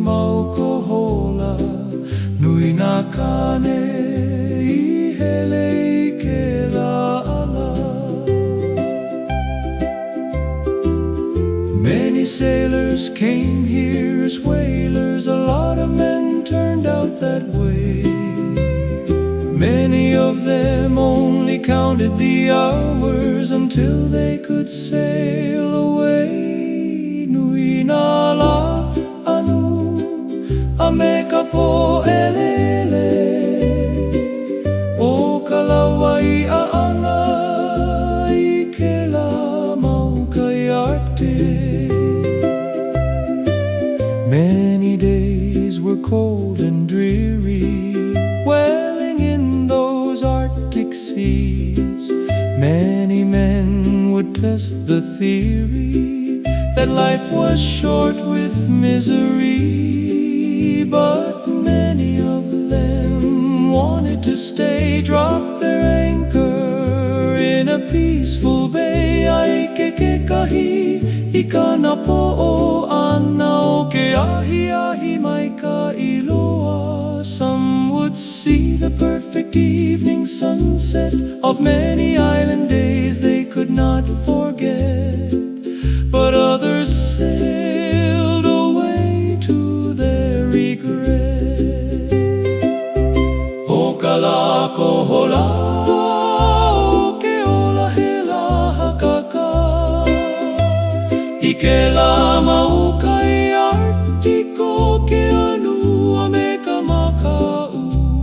maukohola nui na kane I hele I ke la'ala. Many sailors came here as whalers, a lot of men turned out that way. Many of them only counted the hours until they could sail away. Nui na la anu a meka po elele o kalawai a ana I ke la maukai Arctic. Many days were cold and dreary, wailing in those Arctic seas. Many men would test the theory that life was short with misery, but many of them wanted to stay, drop their anchor in a peaceful bay. Ai ke kahi I kana po'o ana o ke ahi ahi mai ka iloa. Some would see the perfect evening sunset of many island days they could not forget, but others sailed away to their regret. O kalakohola o ke ola he la hakaka I ke la maukai Arctic o ke anu a meka makau.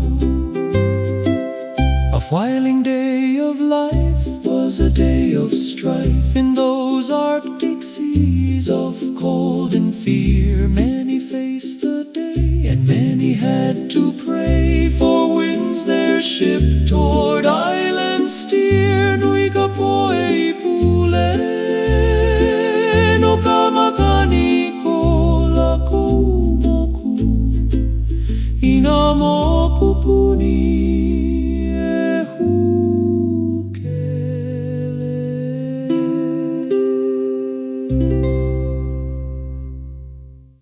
A whiling day of life was a day of strife in those Arctic seas of cold and fear. Many faced the day and many had to pray for winds their ship toward island steer. Nui ka poe I pule no kamakani ko la kou moku I na moku puni.